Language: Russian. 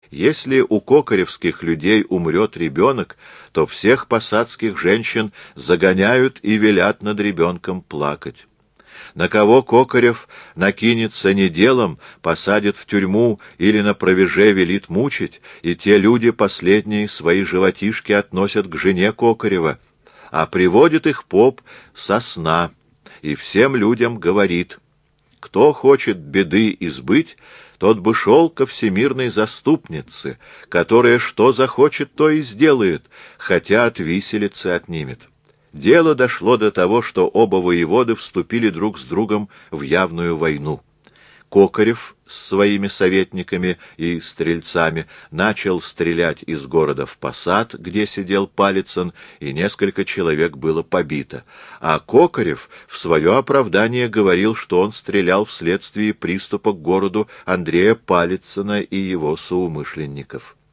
Если у кокоревских людей умрет ребенок, то всех посадских женщин загоняют и велят над ребенком плакать. На кого Кокорев накинется не делом, посадит в тюрьму или на провеже велит мучить, и те люди последние свои животишки относят к жене Кокорева, а приводит их поп со сна, и всем людям говорит: кто хочет беды избыть, тот бы шел ко всемирной заступнице, которая что захочет, то и сделает, хотя от виселицы отнимет. Дело дошло до того, что оба воеводы вступили друг с другом в явную войну. Кокорев с своими советниками и стрельцами начал стрелять из города в посад, где сидел Палицын, и несколько человек было побито. А Кокорев в свое оправдание говорил, что он стрелял вследствие приступа к городу Андрея Палицына и его соумышленников.